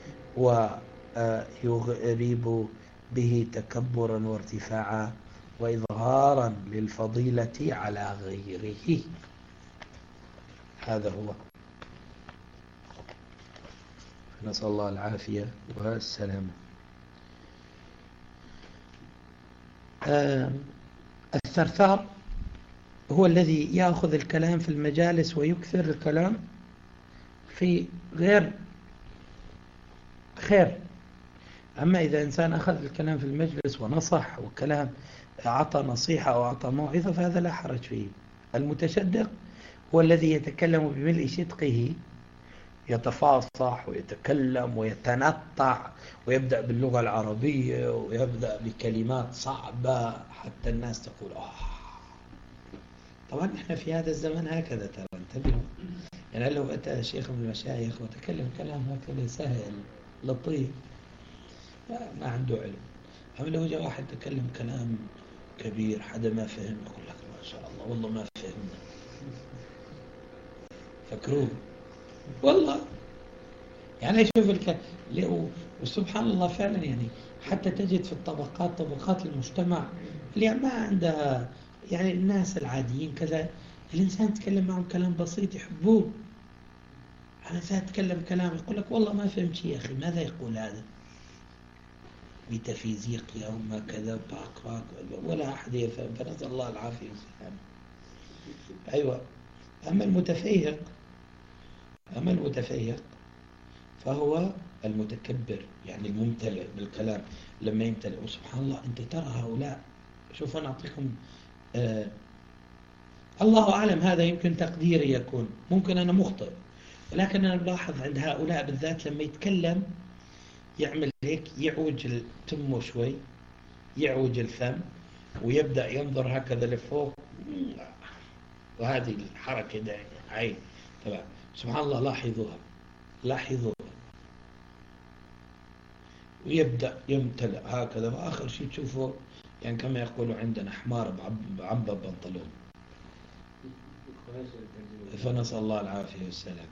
S1: ويغرب به تكبرا وارتفاعا وإظهارا للفضيلة على غيره. هذا هو. نسأل الله العافية والسلامة. الثرثار هو الذي يأخذ الكلام في المجالس ويكثر الكلام في غير خير. أما إذا إنسان أخذ الكلام في المجلس ونصح وكلام أعطى نصيحة أو أعطى موعظة فهذا لا حرج فيه. المتشدق هو الذي يتكلم بملء شدقه، يتفاصح ويتكلم ويتنطع ويبدأ باللغة العربية ويبدأ بكلمات صعبة حتى الناس تقول آه. طبعا إحنا في هذا الزمن هكذا ترى، انتبهوا. يعني لو أتى شيخ من المشايخ وتكلم كلام هكذا سهل لطيف ما عنده علم. أما لو جاء واحد تكلم كلام كبير حدا ما فهم يقول لك ما شاء الله والله ما فهمنا، فكروه والله. يعني شوف الك... وسبحان الله فعلا، يعني حتى تجد في الطبقات طبقات المجتمع اللي ما عندها، يعني الناس العاديين كذا الإنسان يتكلم معهم كلام بسيط يحبوه. الإنسان يتكلم كلام يقول لك والله ما فهمت شيء يا أخي، ماذا يقول هذا؟ ميتافيزيقيا وما كذا باك باك ولا أحد يفهم، فنسأل الله العافية والسلامة. أيوة. أما المتفيهق أما المتفيهق فهو المتكبر، يعني الممتلئ بالكلام لما يمتلئ. وسبحان الله أنت ترى هؤلاء، شوف أنا أعطيكم آه الله أعلم، هذا يمكن تقديري يكون، ممكن أنا مخطئ، ولكن أنا بلاحظ عند هؤلاء بالذات لما يتكلم يعمل هيك، يعوج التم شوي، يعوج الفم ويبدأ ينظر هكذا لفوق، وهذه الحركة ده عين تمام. سبحان الله لاحظوها لاحظوها ويبدأ يمتلئ هكذا، وآخر شيء تشوفه يعني كما يقولوا عندنا حمار بعبى بنطلون. فنسأل الله العافية والسلام.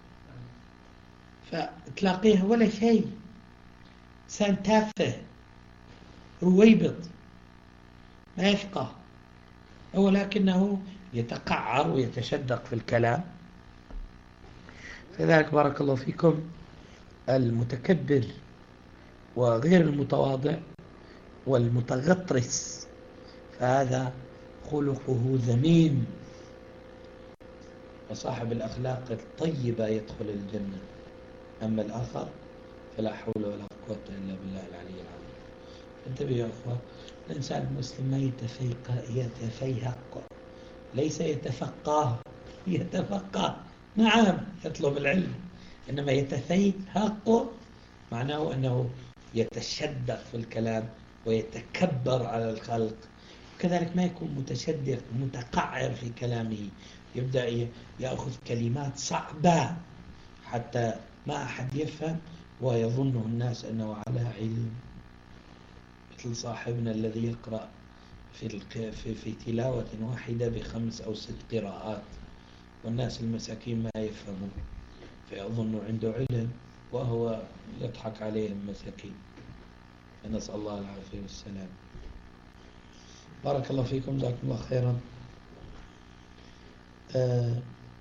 S1: فتلاقيه ولا شيء، إنسان تافه رويبض ما يفقه، ولكنه يتقعر ويتشدق في الكلام. فذلك بارك الله فيكم المتكبر وغير المتواضع والمتغطرس فهذا خلقه ذميم، وصاحب الأخلاق الطيبة يدخل الجنة، أما الآخر فلا حول ولا قوة إلا بالله العلي العظيم. انتبهوا يا أخوة، الإنسان المسلم ما يتفيهق، ليس يتفقه، يتفقه نعم يطلب العلم، إنما يتفيهق معناه أنه يتشدق في الكلام ويتكبر على الخلق. كذلك ما يكون متشدق متقعر في كلامه، يبدأ يأخذ كلمات صعبة حتى ما أحد يفهم ويظن الناس أنه على علم، مثل صاحبنا الذي يقرأ في, في, في تلاوة واحدة بخمس أو ست قراءات، والناس المساكين ما يفهمون فيظن عنده علم وهو يضحك عليهم مساكين. نسأل الله العافية والسلام. بارك الله فيكم، جزاكم الله خيرا. آه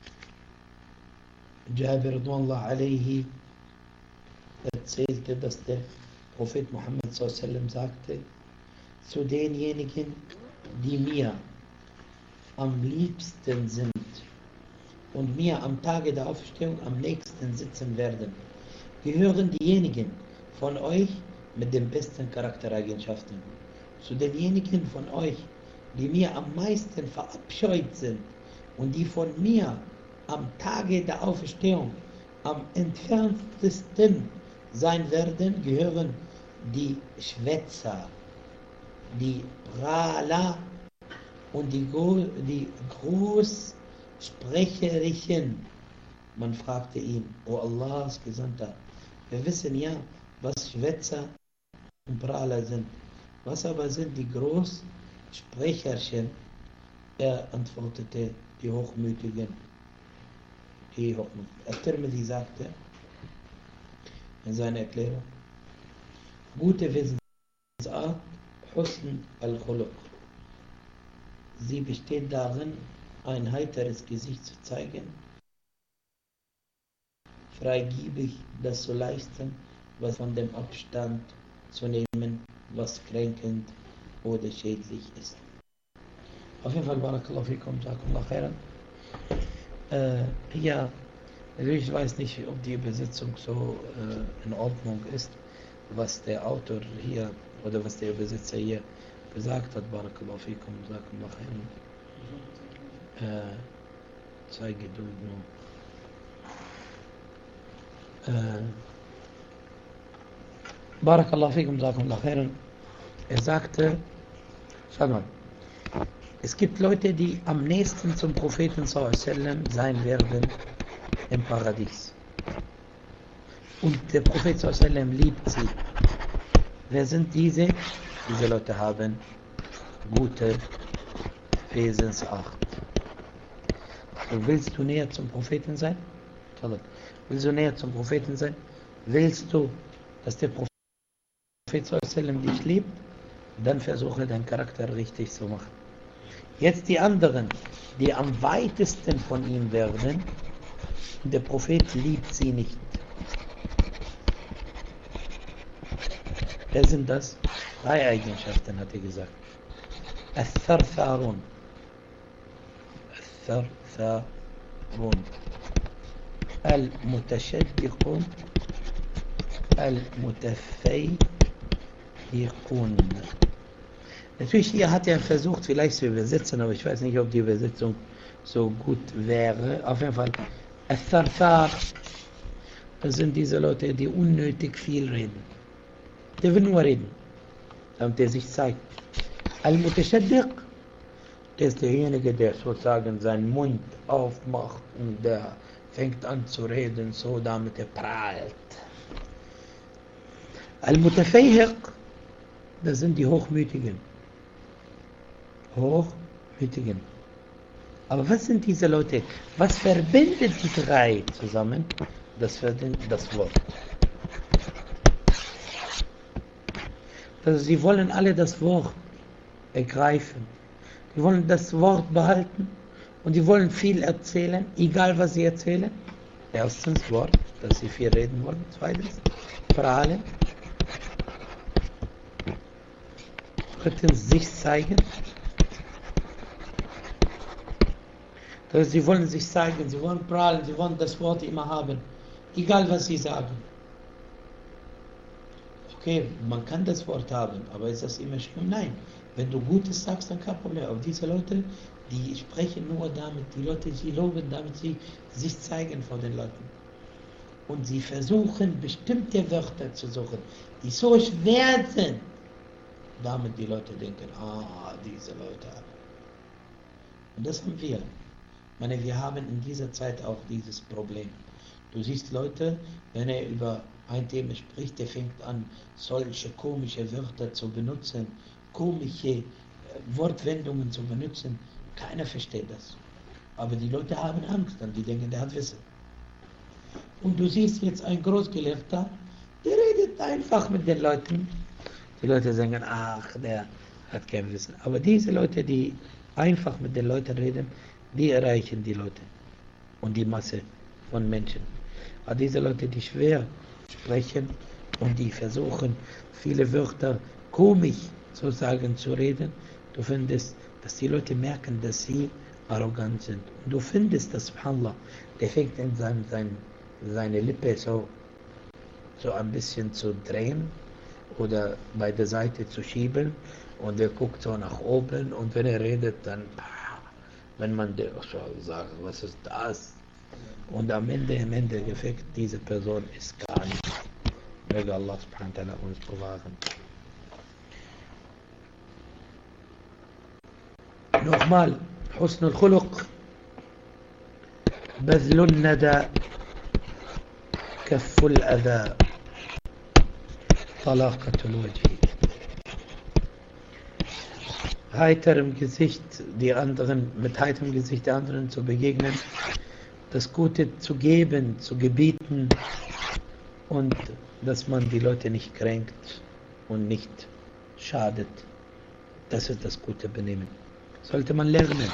S1: جابر رضوان الله عليه erzählte, dass der Prophet Muhammad sallallahu alaihi wasallam sagte, zu denjenigen, die mir am liebsten sind und mir am Tage der Auferstehung am nächsten sitzen werden, gehören diejenigen von euch mit den besten Charaktereigenschaften. Zu denjenigen von euch, die mir am meisten verabscheut sind und die von mir am Tage der Auferstehung am entferntesten sein werden, gehören die Schwätzer, die Prahler und die, die Großsprecherischen. Man fragte ihn, O Allahs Gesandter, wir wissen ja, was Schwätzer und Prahler sind. Was aber sind die Großsprecherchen? Er antwortete, die Hochmütigen. Die Hochmütigen. At-Tirmidhi sagte in seiner Erklärung, gute Wissensart, Husn al-Khuluq. Sie besteht darin, ein heiteres Gesicht zu zeigen, freigebig das zu leisten, was von dem Abstand zu nehmen, was kränkend oder schädlich ist. Auf jeden Fall, barakallahu fikum, jazakumullah khairan. Äh, ja, ich weiß nicht, ob die Übersetzung so äh, in Ordnung ist, was der Autor hier oder was der Übersetzer hier gesagt hat. Barakallahu fikum, jazakumullah khairan. Äh, sei Geduld nur. Äh, Barakallahu fikum, jazakumullah khairan. Er sagte, schau mal, es gibt Leute, die am nächsten zum Propheten sallallahu alaihi wasallam sein werden im Paradies. Und der Prophet sallallahu alaihi wasallam liebt sie. Wer sind diese? Diese Leute haben gute Wesensart. Also willst du näher zum Propheten sein? Willst du näher zum Propheten sein? Willst du, dass der Prophet sallallahu alaihi wasallam dich liebt? Dann versuche deinen Charakter richtig zu machen. Jetzt die anderen, die am weitesten von ihm werden, der Prophet liebt sie nicht. Wer sind das? Drei Eigenschaften hat er gesagt. Al-Thartharun. Al-Thartharun. Al-Mutashaddiqun. Al-Mutafayyiqun. Natürlich, hier hat er versucht, vielleicht zu übersetzen, aber ich weiß nicht, ob die Übersetzung so gut wäre. Auf jeden Fall, Al-Tharthar, das sind diese Leute, die unnötig viel reden. Der will nur reden, damit er sich zeigt. Al-Mutashaddiq, der ist derjenige, der sozusagen seinen Mund aufmacht und der fängt an zu reden, so damit er prahlt. Al-Mutafayyiq, das sind die Hochmütigen. Hochmütigen. Aber was sind diese Leute? Was verbindet die drei zusammen? Das verbindet das Wort. Also sie wollen alle das Wort ergreifen. Die wollen das Wort behalten und die wollen viel erzählen, egal was sie erzählen. Erstens Wort, dass sie viel reden wollen. Zweitens Prahlen. Drittens sich zeigen. Also sie wollen sich zeigen, sie wollen prahlen, sie wollen das Wort immer haben, egal was sie sagen. Okay, man kann das Wort haben, aber ist das immer schlimm? Nein. Wenn du Gutes sagst, dann kein Problem. Aber diese Leute, die sprechen nur damit, die Leute, sie loben damit, sie sich zeigen vor den Leuten. und sie versuchen, bestimmte Wörter zu suchen, die so schwer sind, damit die Leute denken, ah, diese Leute. Und das haben wir. Ich meine, wir haben in dieser Zeit auch dieses Problem. Du siehst Leute, wenn er über ein Thema spricht, der fängt an, solche komische Wörter zu benutzen, komische äh, Wortwendungen zu benutzen. Keiner versteht das. Aber die Leute haben Angst, und die denken, der hat Wissen. Und du siehst jetzt ein Großgelehrter, der redet einfach mit den Leuten. Die Leute sagen, ach, der hat kein Wissen. Aber diese Leute, die einfach mit den Leuten reden, die erreichen die Leute und die Masse von Menschen. Aber diese Leute, die schwer sprechen und die versuchen, viele Wörter komisch sozusagen zu reden, du findest, dass die Leute merken, dass sie arrogant sind. Und du findest, dass, subhanallah, der fängt in sein, sein, seine Lippe so, so ein bisschen zu drehen oder bei der Seite zu schieben und er guckt so nach oben und wenn er redet, dann, wenn man so sagt, was ist das? Und am Ende, am Ende gefällt diese Person ist gar nicht. Möge Allah subhanahu wa ta'ala uns bewahren. Nochmal, Husn al-Khuluq, بذل الندى كف الأذى طلاقة الوجه. Heiterem Gesicht die anderen, mit heiterem Gesicht der anderen zu begegnen, das Gute zu geben, zu gebieten und dass man die Leute nicht kränkt und nicht schadet. Das ist das gute Benehmen. Sollte man lernen.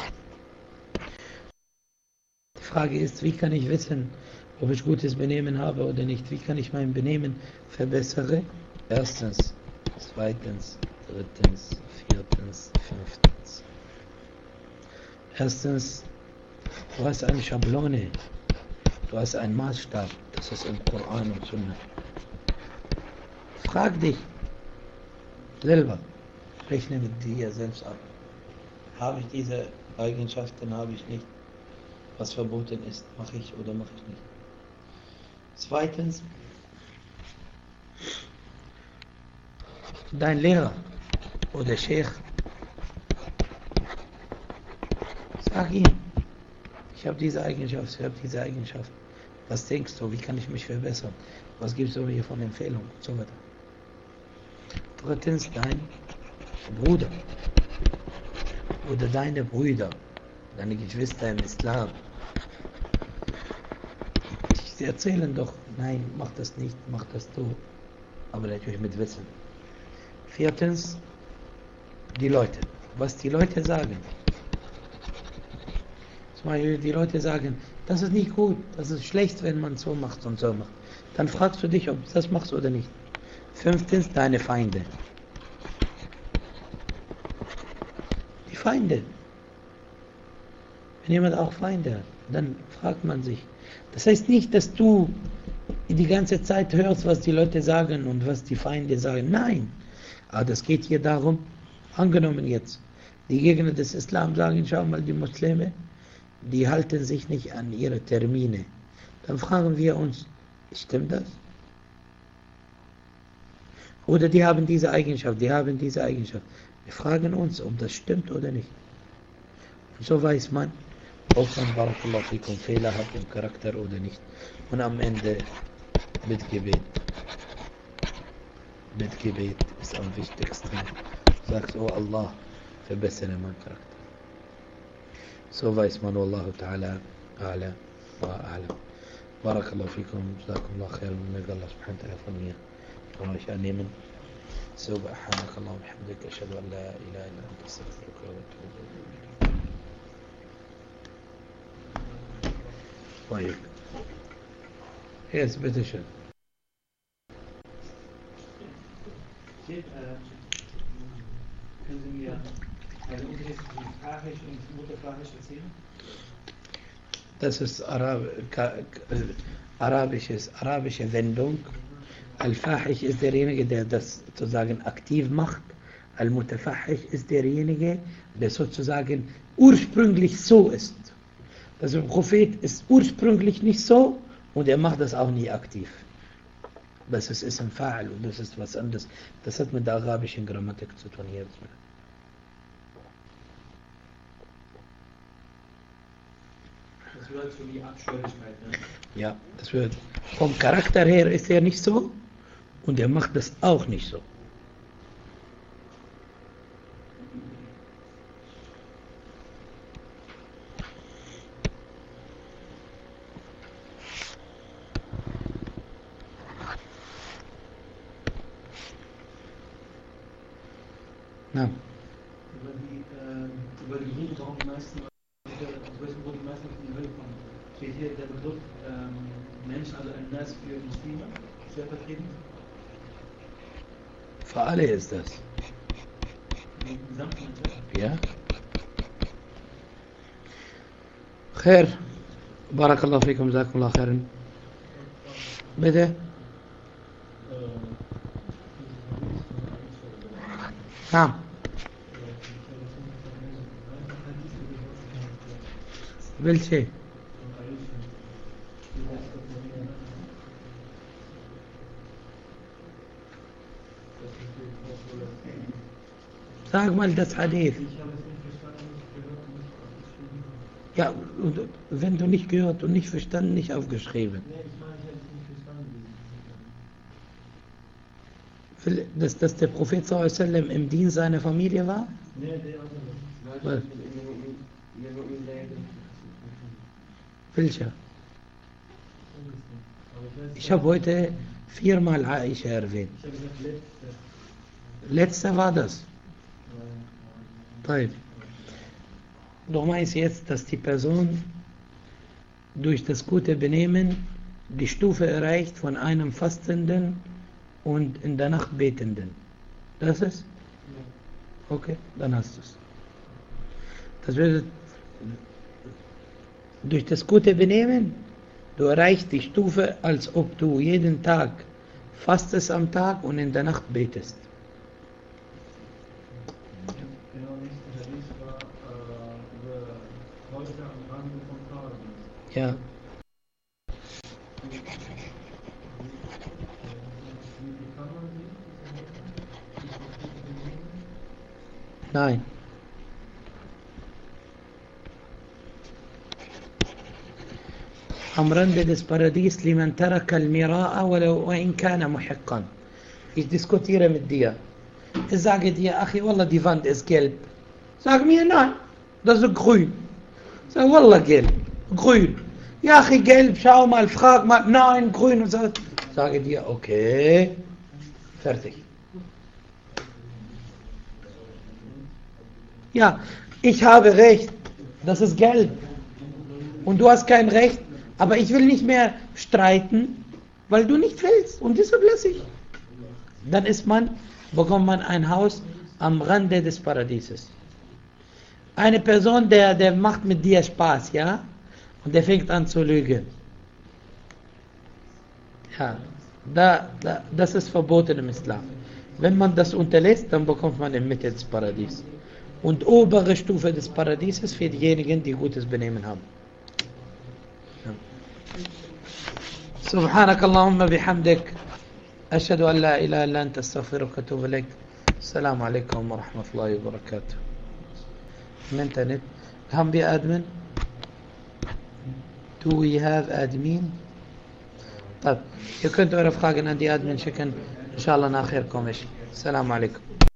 S1: Die Frage ist, wie kann ich wissen, ob ich gutes Benehmen habe oder nicht? Wie kann ich mein Benehmen verbessern? Erstens, zweitens, drittens, viertens, fünftens. Erstens, du hast eine Schablone, du hast einen Maßstab, das ist im Koran und Sunna. Frag dich selber, rechne mit dir selbst ab. Habe ich diese Eigenschaften, habe ich nicht? Was verboten ist, mache ich oder mache ich nicht? Zweitens, dein Lehrer oder Sheikh, sag ihm, ich habe diese Eigenschaft, ich habe diese Eigenschaft. Was denkst du, wie kann ich mich verbessern? Was gibst du mir von Empfehlungen und so weiter? Drittens, dein Bruder oder deine Brüder, deine Geschwister im Islam. Sie erzählen doch, nein, mach das nicht, mach das du, aber natürlich mit Wissen. Viertens, die Leute, was die Leute sagen. Zum Beispiel, die Leute sagen, das ist nicht gut, das ist schlecht, wenn man so macht und so macht. Dann fragst du dich, ob du das machst oder nicht. Fünftens, deine Feinde. Die Feinde. Wenn jemand auch Feinde hat, dann fragt man sich. Das heißt nicht, dass du die ganze Zeit hörst, was die Leute sagen und was die Feinde sagen. Nein. Aber das geht hier darum, angenommen jetzt, die Gegner des Islam sagen, schau mal, die Muslime, die halten sich nicht an ihre Termine. Dann fragen wir uns, stimmt das? Oder die haben diese Eigenschaft, die haben diese Eigenschaft. Wir fragen uns, ob das stimmt oder nicht. Und so weiß man, ob man Barakallahu fikum Fehler hat im Charakter oder nicht. Und am Ende mit Gebet. Mit Gebet ist am wichtigsten. Sagt, oh Allah, verbessere meinen Charakter. So weiß man, Wallahu ta'ala, a'la wa a'lam. Barakallahu fikum, jazakumullah khair, möge Allah subhanahu wa ta'ala von mir von euch annehmen. سبحانك اللهم وبحمدك أشهد أن لا إله إلا أنت أستغفرك وأتوب إليك. طيب. Yes, bitte schön.
S2: Können Sie mir einen Unterschied zwischen Sprachisch und Muttersprachisch erzählen?
S1: Das ist Arab, arabisches, arabische Wendung. Al-Fahish ist derjenige, der das sozusagen aktiv macht. Al-Mutafahish ist derjenige, der sozusagen ursprünglich so ist. Also der Prophet ist ursprünglich nicht so Und er macht das auch nie aktiv. Das ist Ism Fa'al und das ist was anderes. Das hat mit der arabischen Grammatik zu tun hier.
S2: Das wird so wie Abscheulichkeit, ne?
S1: Ja, das wird. Vom Charakter her ist er nicht so und er macht das auch nicht so. Na.
S2: Über die, äh, über die Gründe, warum die meisten Leute, ich weiß nicht, wo die meisten Leute in die Hölle kommen, steht hier der Begriff ähm, Mensch, also ein Nas für Muslime, stellvertretend.
S1: Für alle ist das.
S2: Die Gesamtmenschheit.
S1: Ja. Khair. Barakallahu fikum, jazakumullah khairan. Bitte? نعم بالشيء sag mal das Hadith. Ja, wenn du nicht gehört und nicht verstanden, nicht aufgeschrieben. Dass, dass der Prophet sallallahu alaihi wasallam im Dienst seiner Familie war?
S2: Nee, der
S1: Was? Welcher? Ich habe heute viermal Aisha erwähnt.
S2: Ich habe gesagt, letzte.
S1: Letzter war das. Toll. Du meinst jetzt, dass die Person durch das gute Benehmen die Stufe erreicht von einem Fastenden und in der Nacht Betenden. Das ist? Okay, dann hast du es. Das bedeutet, durch das gute Benehmen, du erreichst die Stufe, als ob du jeden Tag fastest am Tag und in der Nacht betest.
S2: Genau, nächster Hadith war äh, über Leute am Rande vom Paradies.
S1: Ja. Nein. Am Rande des Paradies liman taraka al-mira'a wa in kana muhiqqan. Ich diskutiere mit dir. Ich sage dir, Achi, Wallah, die Wand ist gelb. Sag mir, nein, das ist grün. Sag, Wallah, gelb, grün. Ja, Achi, gelb, schau mal, frag mal, nein, grün. Und so. Sage dir, okay, fertig. Ja, ich habe Recht, das ist gelb. Und du hast kein Recht, aber ich will nicht mehr streiten, weil du nicht willst. Und deshalb lasse ich. Dann ist man, bekommt man ein Haus am Rande des Paradieses. Eine Person, der, der macht mit dir Spaß, ja? Und der fängt an zu lügen. Ja, da, da, das ist verboten im Islam. Wenn man das unterlässt, dann bekommt man in Mitte des Paradies. Und obere Stufe des Paradieses für diejenigen, die gutes Benehmen haben. سبحانك اللهم بحمدك أشهد أن لا إله إلا أنت أستغفرك وأتوب إليك السلام عليكم ورحمة الله وبركاته. Internet. Haben wir Admin? Do we have Admin? طيب, ihr könnt eure Fragen an die Admin schicken. Inshallah nachher komme ich. Assalamu alaikum.